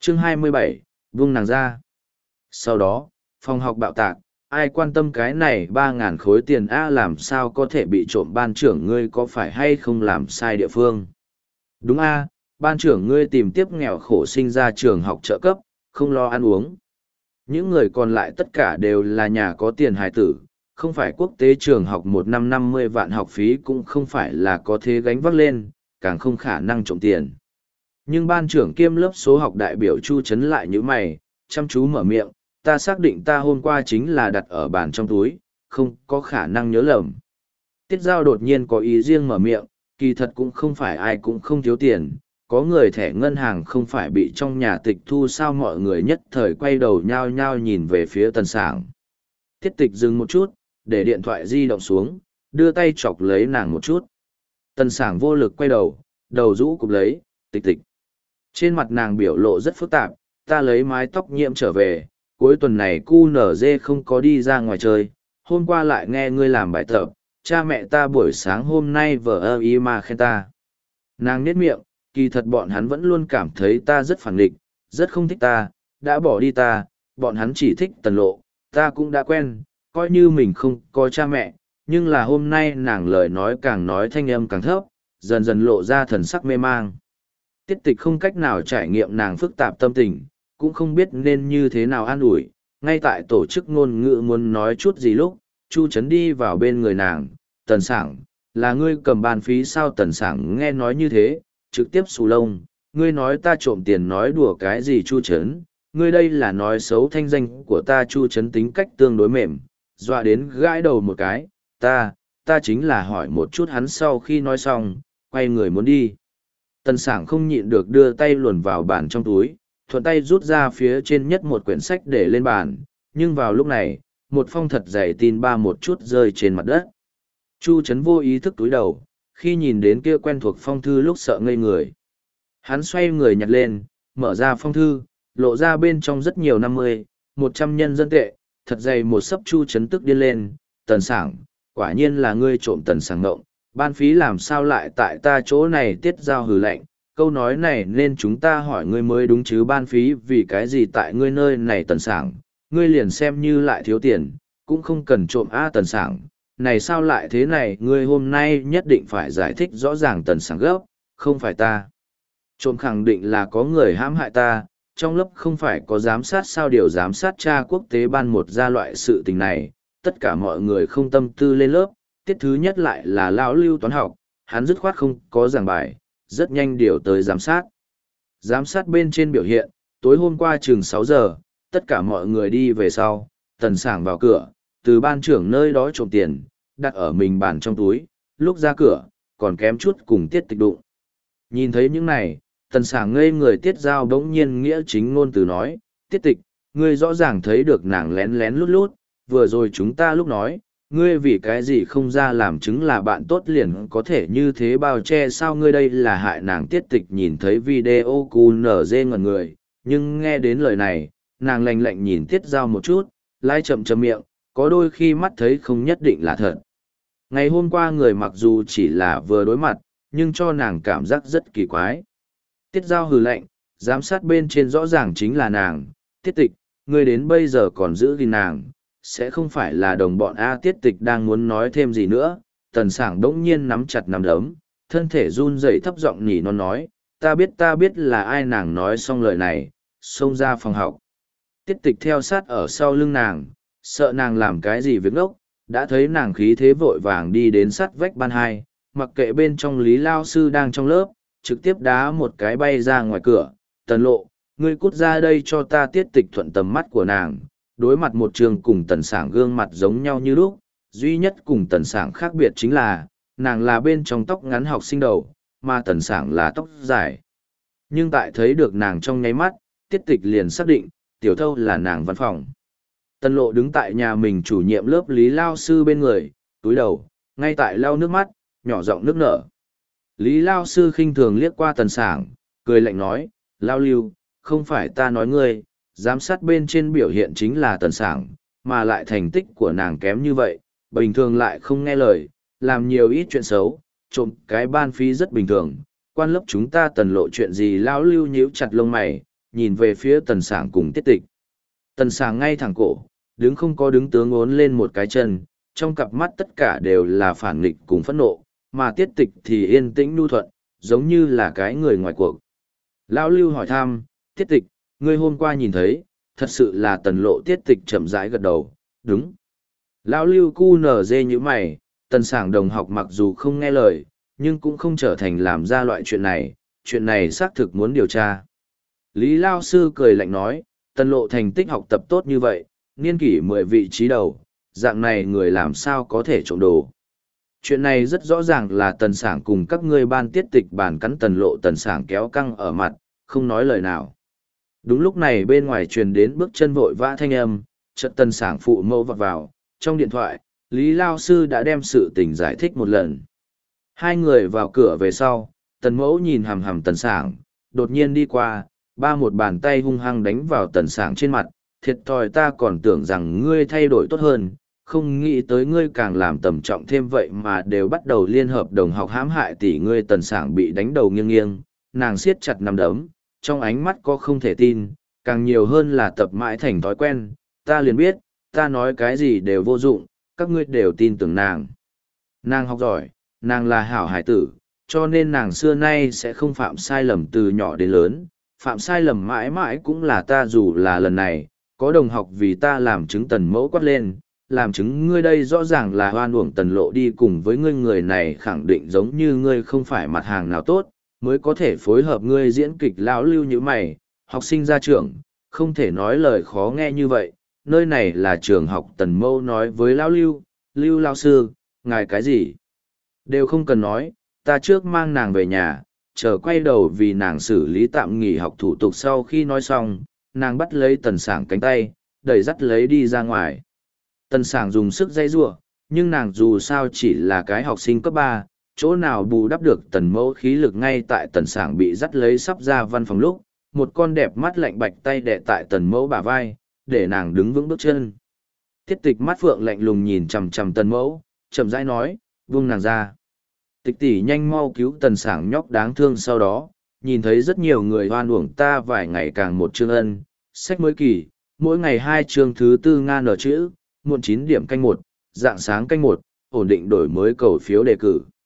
Chương 27, vung nàng ra. Sau đó, phòng học bạo tạc, ai quan tâm cái này 3.000 khối tiền A làm sao có thể bị trộm, ban trưởng ngươi có phải hay không làm sai địa phương. Đúng A, ban trưởng ngươi tìm tiếp nghèo khổ sinh ra trường học trợ cấp, không lo ăn uống. Những người còn lại tất cả đều là nhà có tiền hài tử, không phải quốc tế trường học 1 năm 50 vạn học phí cũng không phải là có thế gánh vác lên, càng không khả năng trộm tiền. Nhưng ban trưởng kiêm lớp số học đại biểu Chu Trấn lại như mày, chăm chú mở miệng, ta xác định ta hôm qua chính là đặt ở bàn trong túi, không có khả năng nhớ lầm. Tiết Giao đột nhiên có ý riêng mở miệng, kỳ thật cũng không phải ai cũng không thiếu tiền, có người thẻ ngân hàng không phải bị trong nhà tịch thu sao. Mọi người nhất thời quay đầu nhao nhao nhìn về phía Tần Sảng. Tiết Tịch dừng một chút, để điện thoại di động xuống, đưa tay chọc lấy nàng một chút. Tần Sảng vô lực quay đầu, đầu rũ cụp lấy, Tịch Tịch. Trên mặt nàng biểu lộ rất phức tạp, ta lấy mái tóc nhiễm trở về, cuối tuần này QNZ không có đi ra ngoài chơi, hôm qua lại nghe ngươi làm bài tập, cha mẹ ta buổi sáng hôm nay vờ ơ y mà khen ta. Nàng nhếch miệng, kỳ thật bọn hắn vẫn luôn cảm thấy ta rất phản nghịch, rất không thích ta, đã bỏ đi ta, bọn hắn chỉ thích Tần Lộ, ta cũng đã quen, coi như mình không có cha mẹ, nhưng là hôm nay nàng lời nói càng nói thanh âm càng thấp, dần dần lộ ra thần sắc mê mang. Tiết Tịch không cách nào trải nghiệm nàng phức tạp tâm tình, cũng không biết nên như thế nào an ủi, ngay tại tổ chức ngôn ngữ muốn nói chút gì lúc, Chu Trấn đi vào bên người nàng, Tần Sảng, là ngươi cầm bàn phí sao? Tần Sảng nghe nói như thế, trực tiếp xù lông, ngươi nói ta trộm tiền nói đùa cái gì Chu Trấn, ngươi đây là nói xấu thanh danh của ta. Chu Trấn tính cách tương đối mềm, dọa đến gãi đầu một cái, ta chính là hỏi một chút. Hắn sau khi nói xong, quay người muốn đi. Tần Sảng không nhịn được đưa tay luồn vào bàn trong túi, thuận tay rút ra phía trên nhất một quyển sách để lên bàn, nhưng vào lúc này, một phong thật dày tin ba một chút rơi trên mặt đất. Chu Trấn vô ý thức túi đầu, khi nhìn đến kia quen thuộc phong thư lúc sợ ngây người. Hắn xoay người nhặt lên, mở ra phong thư, lộ ra bên trong rất nhiều 50, 100 nhân dân tệ, thật dày một sấp. Chu Trấn tức điên lên, Tần Sảng, quả nhiên là ngươi trộm. Tần Sảng ngộng, ban phí làm sao lại tại ta chỗ này? Tiết Giao hừ lạnh, câu nói này nên chúng ta hỏi ngươi mới đúng chứ, ban phí vì cái gì tại ngươi nơi này? Tần Sảng, ngươi liền xem như lại thiếu tiền, cũng không cần trộm a. Tần Sảng, này sao lại thế này? Ngươi hôm nay nhất định phải giải thích rõ ràng. Tần Sảng gấp, không phải ta trộm, khẳng định là có người hãm hại ta. Trong lớp không phải có giám sát sao? Điều giám sát tra quốc tế ban một ra loại sự tình này, tất cả mọi người không tâm tư lên lớp. Tiết thứ nhất lại là lão Lưu toán học, hắn dứt khoát không có giảng bài, rất nhanh điều tới giám sát. Giám sát bên trên biểu hiện, tối hôm qua chừng 6 giờ, tất cả mọi người đi về sau, Tần Sảng vào cửa, từ ban trưởng nơi đó trộm tiền, đặt ở mình bàn trong túi, lúc ra cửa, còn kém chút cùng Tiết Tịch đụng. Nhìn thấy những này, Tần Sảng ngây người. Tiết Giao bỗng nhiên nghĩa chính ngôn từ nói, Tiết Tịch, ngươi rõ ràng thấy được nàng lén lén lút lút, vừa rồi chúng ta lúc nói, ngươi vì cái gì không ra làm chứng là bạn tốt liền có thể như thế bao che sao? Ngươi đây là hại nàng. Tiết Tịch nhìn thấy video QNZ ngẩn người, nhưng nghe đến lời này, nàng lạnh lạnh nhìn Tiết Giao một chút, lai chậm chậm miệng, có đôi khi mắt thấy không nhất định là thật. Ngày hôm qua người mặc dù chỉ là vừa đối mặt, nhưng cho nàng cảm giác rất kỳ quái. Tiết Giao hừ lạnh, giám sát bên trên rõ ràng chính là nàng. Tiết Tịch, ngươi đến bây giờ còn giữ gìn nàng, sẽ không phải là đồng bọn a? Tiết Tịch đang muốn nói thêm gì nữa, Tần Sảng đỗng nhiên nắm chặt nắm đấm, thân thể run rẩy thấp giọng nhỉ non nói, ta biết là ai. Nàng nói xong lời này, xông ra phòng học. Tiết Tịch theo sát ở sau lưng nàng, sợ nàng làm cái gì việc ngốc, đã thấy nàng khí thế vội vàng đi đến sát vách ban 2, mặc kệ bên trong Lý lao sư đang trong lớp, trực tiếp đá một cái bay ra ngoài cửa. Tần Lộ, ngươi cút ra đây cho ta. Tiết Tịch thuận tầm mắt của nàng, đối mặt một trường cùng Tần Sảng gương mặt giống nhau như lúc, duy nhất cùng Tần Sảng khác biệt chính là, nàng là bên trong tóc ngắn học sinh đầu, mà Tần Sảng là tóc dài. Nhưng tại thấy được nàng trong nháy mắt, Tiết Tịch liền xác định, tiểu thâu là nàng văn phòng. Tần Lộ đứng tại nhà mình chủ nhiệm lớp Lý lao sư bên người, túi đầu, ngay tại lau nước mắt, nhỏ giọng nước nở. Lý lao sư khinh thường liếc qua Tần Sảng, cười lạnh nói, Lao Lưu, không phải ta nói ngươi, giám sát bên trên biểu hiện chính là Tần Sảng, mà lại thành tích của nàng kém như vậy, bình thường lại không nghe lời, làm nhiều ít chuyện xấu, trộm cái ban phí rất bình thường. Quan lớp chúng ta Tần Lộ chuyện gì? Lão Lưu nhíu chặt lông mày, nhìn về phía tần sảng cùng tiết tịch. Tần sảng ngay thẳng cổ, đứng không có đứng tướng ốn lên một cái chân, trong cặp mắt tất cả đều là phản nghịch cùng phẫn nộ, mà tiết tịch thì yên tĩnh nhu thuận, giống như là cái người ngoài cuộc. Lão Lưu hỏi thăm, tiết tịch, ngươi hôm qua nhìn thấy, thật sự là tần lộ. Tiết tịch chậm rãi gật đầu, đúng. Lão Lưu cu nở dê như mày, tần sảng đồng học mặc dù không nghe lời, nhưng cũng không trở thành làm ra loại chuyện này xác thực muốn điều tra. Lý Lao Sư cười lạnh nói, tần lộ thành tích học tập tốt như vậy, niên kỷ 10 vị trí đầu, dạng này người làm sao có thể trộm đồ. Chuyện này rất rõ ràng là tần sảng cùng các ngươi ban tiết tịch bàn cắn tần lộ. Tần sảng kéo căng ở mặt, không nói lời nào. Đúng lúc này bên ngoài truyền đến bước chân vội vã thanh âm, chợt tần sảng phụ mẫu vọt vào, trong điện thoại, Lý Lao Sư đã đem sự tình giải thích một lần. Hai người vào cửa về sau, tần mẫu nhìn hằm hằm tần sảng, đột nhiên đi qua, một bàn tay hung hăng đánh vào tần sảng trên mặt, thiệt thòi, ta còn tưởng rằng ngươi thay đổi tốt hơn, không nghĩ tới ngươi càng làm tầm trọng thêm vậy mà đều bắt đầu liên hợp đồng học hãm hại tỷ ngươi. Tần sảng bị đánh đầu nghiêng nghiêng, nàng siết chặt nắm đấm, trong ánh mắt có không thể tin, càng nhiều hơn là tập mãi thành thói quen. Ta liền biết, ta nói cái gì đều vô dụng, các ngươi đều tin tưởng nàng. Nàng học giỏi, nàng là hảo hải tử, cho nên nàng xưa nay sẽ không phạm sai lầm từ nhỏ đến lớn. Phạm sai lầm mãi mãi cũng là ta, dù là lần này, có đồng học vì ta làm chứng. Tần mẫu quát lên, làm chứng ngươi đây rõ ràng là hoan uổng. Tần lộ đi cùng với ngươi, người này khẳng định giống như ngươi không phải mặt hàng nào tốt, mới có thể phối hợp ngươi diễn kịch. Lão Lưu như mày, học sinh ra trường, không thể nói lời khó nghe như vậy, nơi này là trường học. Tần mẫu nói với Lão Lưu, Lưu Lao Sư, ngài cái gì đều không cần nói, ta trước mang nàng về nhà, chờ quay đầu vì nàng xử lý tạm nghỉ học thủ tục. Sau khi nói xong, nàng bắt lấy tần sảng cánh tay, đẩy dắt lấy đi ra ngoài. Tần sảng dùng sức dây giụa, nhưng nàng dù sao chỉ là cái học sinh cấp 3, chỗ nào bù đắp được tần mẫu khí lực. Ngay tại tần sảng bị dắt lấy sắp ra văn phòng lúc, một con đẹp mắt lạnh bạch tay đè tại tần mẫu bả vai, để nàng đứng vững bước chân. Tiết tịch mắt phượng lạnh lùng nhìn chằm chằm tần mẫu, chậm rãi nói, buông nàng ra. Tịch tỷ, nhanh mau cứu tần sảng nhóc đáng thương. Sau đó, nhìn thấy rất nhiều người hoan uổng ta vài ngày càng một chương ân, sách mới kỳ, mỗi ngày 2 chương, thứ 4 ngàn ở chữ, muộn 9 điểm canh 1, dạng sáng canh 1, ổn định đổi mới cầu phiếu đề cử.